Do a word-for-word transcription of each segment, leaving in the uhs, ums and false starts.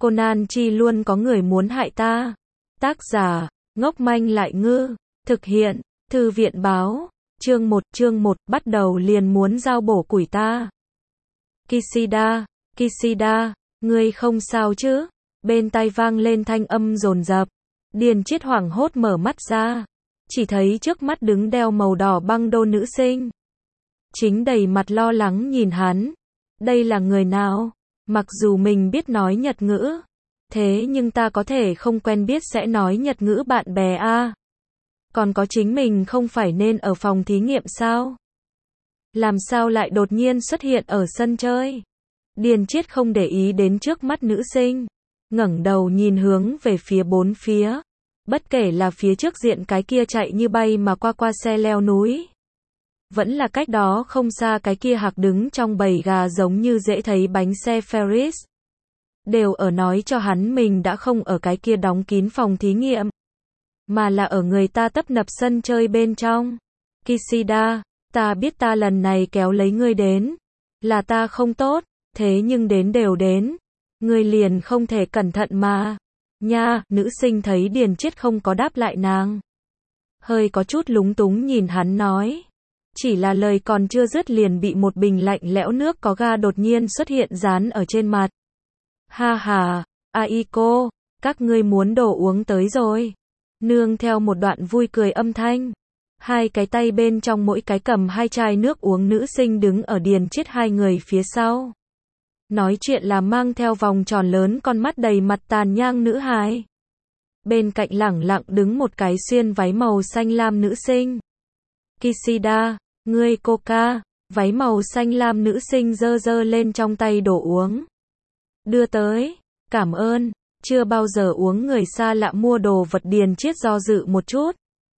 Conan chi luôn có người muốn hại ta. Tác giả, ngốc manh lại ngư. Thực hiện, Thư viện báo. Chương một, chương một, bắt đầu liền muốn giao bổ củi ta. Kishida, Kishida, ngươi không sao chứ? Bên tai vang lên thanh âm dồn dập. Điền Chiết hoảng hốt mở mắt ra. Chỉ thấy trước mắt đứng đeo màu đỏ băng đô nữ sinh. Chính đầy mặt lo lắng nhìn hắn. Đây là người nào? Mặc dù mình biết nói Nhật ngữ. Thế nhưng ta có thể không quen biết sẽ nói Nhật ngữ bạn bè a à? Còn có chính mình không phải nên ở phòng thí nghiệm sao? Làm sao lại đột nhiên xuất hiện ở sân chơi? Điền Chiết không để ý đến trước mắt nữ sinh. Ngẩng đầu nhìn hướng về phía bốn phía. Bất kể là phía trước diện cái kia chạy như bay mà qua qua xe leo núi. Vẫn là cách đó không xa cái kia hạc đứng trong bầy gà giống như dễ thấy bánh xe Ferris. Đều ở nói cho hắn mình đã không ở cái kia đóng kín phòng thí nghiệm. Mà là ở người ta tấp nập sân chơi bên trong. Kishida, ta biết ta lần này kéo lấy ngươi đến. Là ta không tốt, thế nhưng đến đều đến. Ngươi liền không thể cẩn thận mà. Nha, nữ sinh thấy Điền Chiết không có đáp lại nàng. Hơi có chút lúng túng nhìn hắn nói. Chỉ là lời còn chưa dứt liền bị một bình lạnh lẽo nước có ga đột nhiên xuất hiện dán ở trên mặt. Ha ha, Aiko, các ngươi muốn đồ uống tới rồi. Nương theo một đoạn vui cười âm thanh. Hai cái tay bên trong mỗi cái cầm hai chai nước uống nữ sinh đứng ở Điền Chiết hai người phía sau. Nói chuyện là mang theo vòng tròn lớn con mắt đầy mặt tàn nhang nữ hài. Bên cạnh lẳng lặng đứng một cái xuyên váy màu xanh lam nữ sinh. Kishida, ngươi coca, váy màu xanh lam nữ sinh giơ giơ lên trong tay đồ uống. Đưa tới, cảm ơn, chưa bao giờ uống người xa lạ mua đồ vật. Điền Chiết do dự một chút.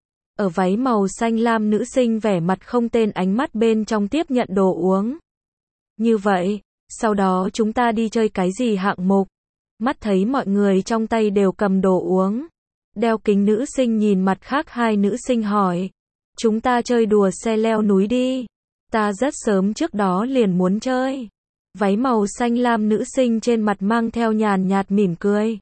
Ở váy màu xanh lam nữ sinh vẻ mặt không tên ánh mắt bên trong tiếp nhận đồ uống. Như vậy, sau đó chúng ta đi chơi cái gì hạng mục? Mắt thấy mọi người trong tay đều cầm đồ uống. Đeo kính nữ sinh nhìn mặt khác hai nữ sinh hỏi. Chúng ta chơi đùa xe leo núi đi. Ta rất sớm trước đó liền muốn chơi. Váy màu xanh lam nữ sinh trên mặt mang theo nhàn nhạt mỉm cười.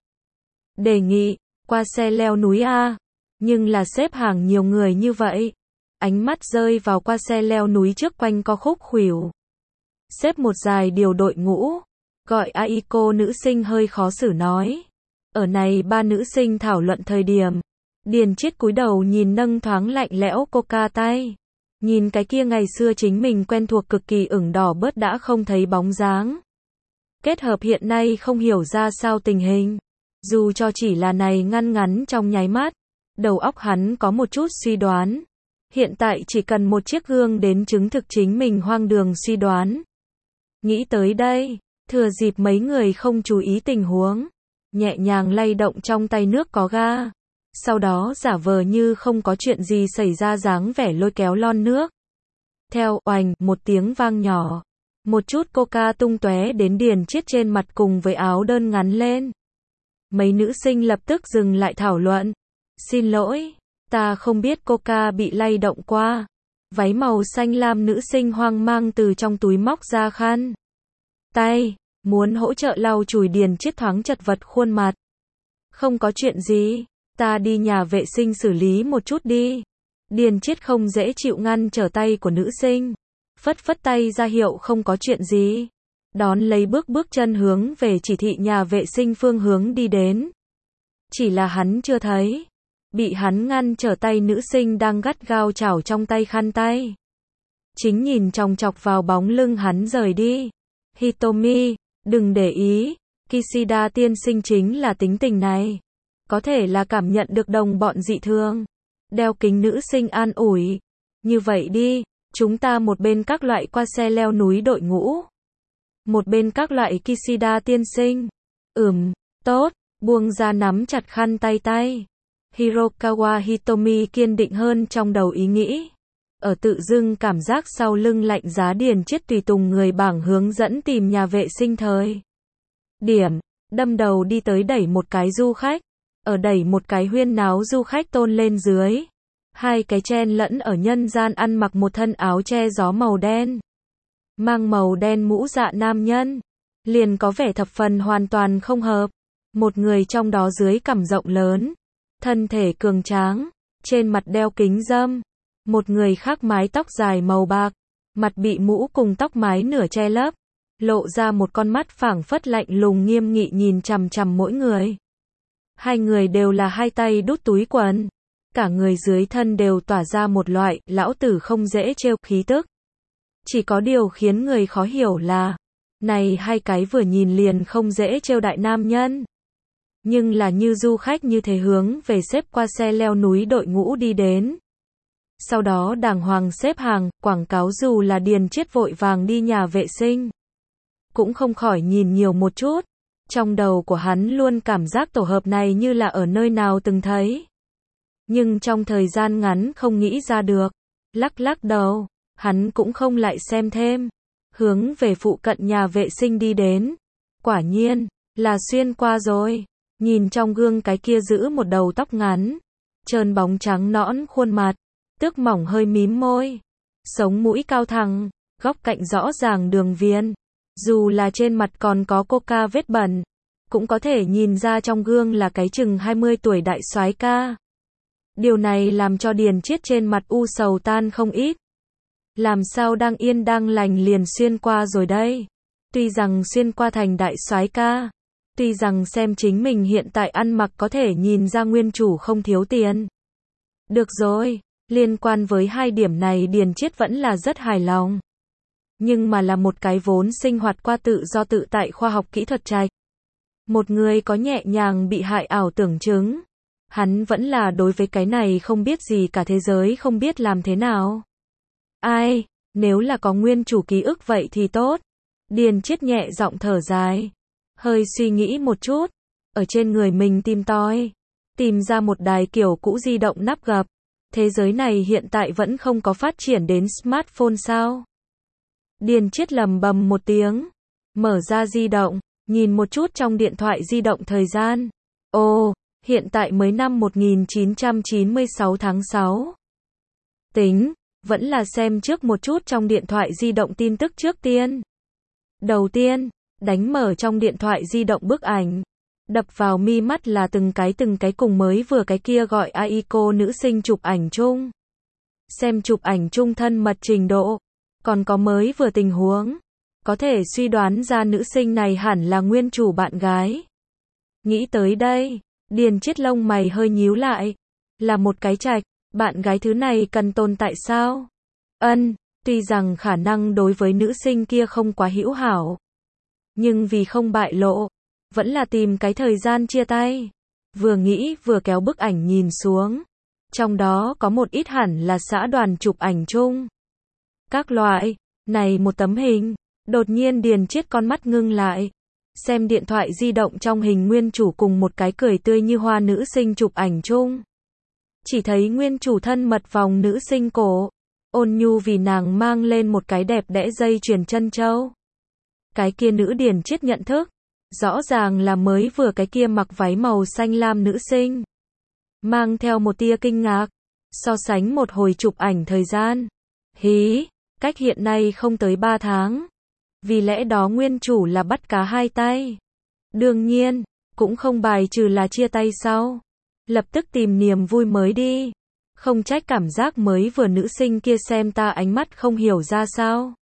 Đề nghị, qua xe leo núi a. Nhưng là xếp hàng nhiều người như vậy. Ánh mắt rơi vào qua xe leo núi trước quanh co khúc khuỷu. Xếp một dài điều đội ngũ. Gọi Aiko nữ sinh hơi khó xử nói. Ở này ba nữ sinh thảo luận thời điểm. Điền Chiết cúi đầu nhìn nâng thoáng lạnh lẽo coca tay. Nhìn cái kia ngày xưa chính mình quen thuộc cực kỳ ửng đỏ bớt đã không thấy bóng dáng. Kết hợp hiện nay không hiểu ra sao tình hình. Dù cho chỉ là này ngăn ngắn trong nháy mắt. Đầu óc hắn có một chút suy đoán. Hiện tại chỉ cần một chiếc gương đến chứng thực chính mình hoang đường suy đoán. Nghĩ tới đây, thừa dịp mấy người không chú ý tình huống. Nhẹ nhàng lay động trong tay nước có ga. Sau đó giả vờ như không có chuyện gì xảy ra dáng vẻ lôi kéo lon nước. Theo oành một tiếng vang nhỏ. Một chút coca tung tóe đến Điền Chiết trên mặt cùng với áo đơn ngắn lên. Mấy nữ sinh lập tức dừng lại thảo luận. Xin lỗi, ta không biết coca bị lay động qua. Váy màu xanh lam nữ sinh hoang mang từ trong túi móc ra khăn tay, muốn hỗ trợ lau chùi. Điền Chiết thoáng chật vật khuôn mặt. Không có chuyện gì, ta đi nhà vệ sinh xử lý một chút đi. Điền Chiết không dễ chịu ngăn trở tay của nữ sinh. Phất phất tay ra hiệu không có chuyện gì. Đón lấy bước bước chân hướng về chỉ thị nhà vệ sinh phương hướng đi đến. Chỉ là hắn chưa thấy. Bị hắn ngăn trở tay nữ sinh đang gắt gao chảo trong tay khăn tay. Chính nhìn chòng chọc vào bóng lưng hắn rời đi. Hitomi, đừng để ý. Kishida tiên sinh chính là tính tình này. Có thể là cảm nhận được đồng bọn dị thường. Đeo kính nữ sinh an ủi. Như vậy đi, chúng ta một bên các loại qua xe leo núi đội ngũ. Một bên các loại Kishida tiên sinh. Ừm, tốt, buông ra nắm chặt khăn tay tay. Hirokawa Hitomi kiên định hơn trong đầu ý nghĩ. Ở tự dưng cảm giác sau lưng lạnh giá. Điền Chiết tùy tùng người bảng hướng dẫn tìm nhà vệ sinh thời điểm, đâm đầu đi tới đẩy một cái du khách. Ở đẩy một cái huyên náo du khách tôn lên dưới. Hai cái chen lẫn ở nhân gian ăn mặc một thân áo che gió màu đen. Mang màu đen mũ dạ nam nhân. Liền có vẻ thập phần hoàn toàn không hợp. Một người trong đó dưới cằm rộng lớn, thân thể cường tráng, trên mặt đeo kính râm. Một người khác mái tóc dài màu bạc, mặt bị mũ cùng tóc mái nửa che lấp, lộ ra một con mắt phảng phất lạnh lùng nghiêm nghị nhìn chằm chằm mỗi người. Hai người đều là hai tay đút túi quần, cả người dưới thân đều tỏa ra một loại lão tử không dễ trêu khí tức. Chỉ có điều khiến người khó hiểu là, này hai cái vừa nhìn liền không dễ trêu đại nam nhân, nhưng là như du khách như thế hướng về xếp qua xe leo núi đội ngũ đi đến. Sau đó đàng hoàng xếp hàng, quảng cáo dù là Điền Chiết vội vàng đi nhà vệ sinh, cũng không khỏi nhìn nhiều một chút. Trong đầu của hắn luôn cảm giác tổ hợp này như là ở nơi nào từng thấy, nhưng trong thời gian ngắn không nghĩ ra được. Lắc lắc đầu, hắn cũng không lại xem thêm, hướng về phụ cận nhà vệ sinh đi đến. Quả nhiên, là xuyên qua rồi. Nhìn trong gương cái kia giữ một đầu tóc ngắn, trơn bóng trắng nõn khuôn mặt, tước mỏng hơi mím môi, sống mũi cao thẳng, góc cạnh rõ ràng đường viền. Dù là trên mặt còn có coca vết bẩn, cũng có thể nhìn ra trong gương là cái chừng hai mươi tuổi đại soái ca. Điều này làm cho Điền Chiết trên mặt u sầu tan không ít. Làm sao đang yên đang lành liền xuyên qua rồi đây? Tuy rằng xuyên qua thành đại soái ca, tuy rằng xem chính mình hiện tại ăn mặc có thể nhìn ra nguyên chủ không thiếu tiền. Được rồi, liên quan với hai điểm này Điền Chiết vẫn là rất hài lòng. Nhưng mà là một cái vốn sinh hoạt qua tự do tự tại khoa học kỹ thuật trạch. Một người có nhẹ nhàng bị hại ảo tưởng chứng. Hắn vẫn là đối với cái này không biết gì cả thế giới không biết làm thế nào. Ai, nếu là có nguyên chủ ký ức vậy thì tốt. Điền Chiết nhẹ giọng thở dài. Hơi suy nghĩ một chút. Ở trên người mình tìm tòi. Tìm ra một đài kiểu cũ di động nắp gập. Thế giới này hiện tại vẫn không có phát triển đến smartphone sao? Điền Chiết lầm bầm một tiếng. Mở ra di động. Nhìn một chút trong điện thoại di động thời gian. Ồ, hiện tại mới năm một nghìn chín trăm chín mươi sáu tháng sáu. Tính, vẫn là xem trước một chút trong điện thoại di động tin tức trước tiên. Đầu tiên, đánh mở trong điện thoại di động bức ảnh. Đập vào mi mắt là từng cái từng cái cùng mới vừa cái kia gọi Aiko nữ sinh chụp ảnh chung. Xem chụp ảnh chung thân mật trình độ. Còn có mới vừa tình huống. Có thể suy đoán ra nữ sinh này hẳn là nguyên chủ bạn gái. Nghĩ tới đây, Điền Chiết lông mày hơi nhíu lại. Là một cái trạch, bạn gái thứ này cần tồn tại sao? Ân, tuy rằng khả năng đối với nữ sinh kia không quá hữu hảo. Nhưng vì không bại lộ, vẫn là tìm cái thời gian chia tay. Vừa nghĩ vừa kéo bức ảnh nhìn xuống. Trong đó có một ít hẳn là xã đoàn chụp ảnh chung. Các loại, này một tấm hình. Đột nhiên Điền Chiết con mắt ngưng lại. Xem điện thoại di động trong hình nguyên chủ cùng một cái cười tươi như hoa nữ sinh chụp ảnh chung. Chỉ thấy nguyên chủ thân mật vòng nữ sinh cổ. Ôn nhu vì nàng mang lên một cái đẹp đẽ dây chuyền chân châu. Cái kia nữ Điền Chiết nhận thức. Rõ ràng là mới vừa cái kia mặc váy màu xanh lam nữ sinh. Mang theo một tia kinh ngạc. So sánh một hồi chụp ảnh thời gian. Hí, cách hiện nay không tới ba tháng. Vì lẽ đó nguyên chủ là bắt cá hai tay. Đương nhiên, cũng không bài trừ là chia tay sau. Lập tức tìm niềm vui mới đi. Không trách cảm giác mới vừa nữ sinh kia xem ta ánh mắt không hiểu ra sao.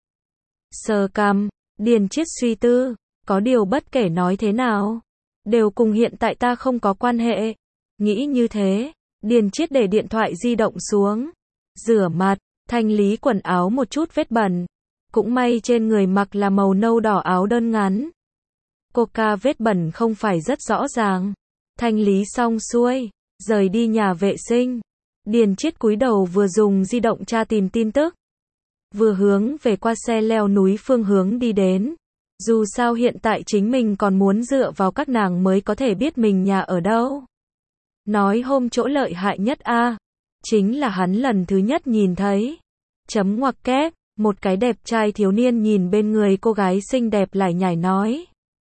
Sờ cằm, Điền Chiết suy tư. Có điều bất kể nói thế nào, đều cùng hiện tại ta không có quan hệ. Nghĩ như thế, Điền Chiết để điện thoại di động xuống. Rửa mặt, thanh lý quần áo một chút vết bẩn. Cũng may trên người mặc là màu nâu đỏ áo đơn ngắn. Coca vết bẩn không phải rất rõ ràng. Thanh lý xong xuôi, rời đi nhà vệ sinh. Điền Chiết cúi đầu vừa dùng di động tra tìm tin tức. Vừa hướng về qua xe leo núi phương hướng đi đến. Dù sao hiện tại chính mình còn muốn dựa vào các nàng mới có thể biết mình nhà ở đâu. Nói hôm chỗ lợi hại nhất a à, chính là hắn lần thứ nhất nhìn thấy. Chấm ngoặc kép, một cái đẹp trai thiếu niên nhìn bên người cô gái xinh đẹp lải nhải nói.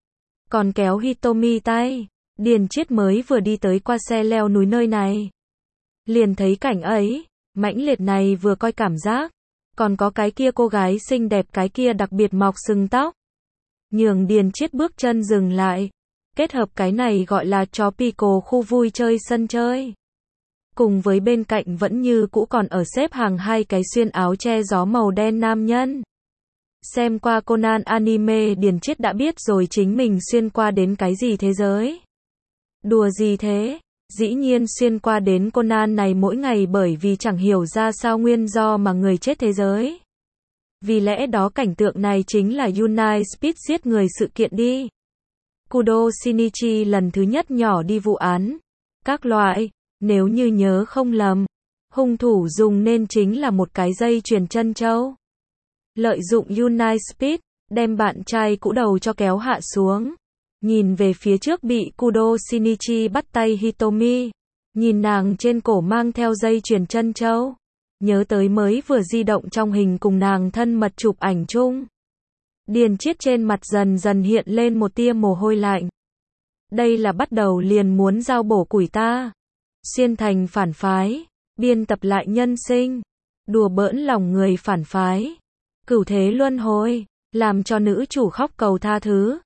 Còn kéo Hitomi tay, Điền Chiết mới vừa đi tới qua xe leo núi nơi này. Liền thấy cảnh ấy, mãnh liệt này vừa coi cảm giác. Còn có cái kia cô gái xinh đẹp cái kia đặc biệt mọc sừng tóc. Nhường Điền Chiết bước chân dừng lại. Kết hợp cái này gọi là tropical khu vui chơi sân chơi. Cùng với bên cạnh vẫn như cũ còn ở xếp hàng hai cái xuyên áo che gió màu đen nam nhân. Xem qua Conan anime Điền Chiết đã biết rồi chính mình xuyên qua đến cái gì thế giới. Đùa gì thế? Dĩ nhiên xuyên qua đến Conan này mỗi ngày bởi vì chẳng hiểu ra sao nguyên do mà người chết thế giới. Vì lẽ đó cảnh tượng này chính là United Speed giết người sự kiện đi. Kudo Shinichi lần thứ nhất nhỏ đi vụ án. Các loại, nếu như nhớ không lầm, hung thủ dùng nên chính là một cái dây chuyền chân châu. Lợi dụng United Speed, đem bạn trai cũ đầu cho kéo hạ xuống. Nhìn về phía trước bị Kudo Shinichi bắt tay Hitomi. Nhìn nàng trên cổ mang theo dây chuyền chân châu. Nhớ tới mới vừa di động trong hình cùng nàng thân mật chụp ảnh chung. Điền Chiết trên mặt dần dần hiện lên một tia mồ hôi lạnh. Đây là bắt đầu liền muốn giao bổ củi ta. Xuyên thành phản phái. Biên tập lại nhân sinh. Đùa bỡn lòng người phản phái. Cửu thế luân hồi. Làm cho nữ chủ khóc cầu tha thứ.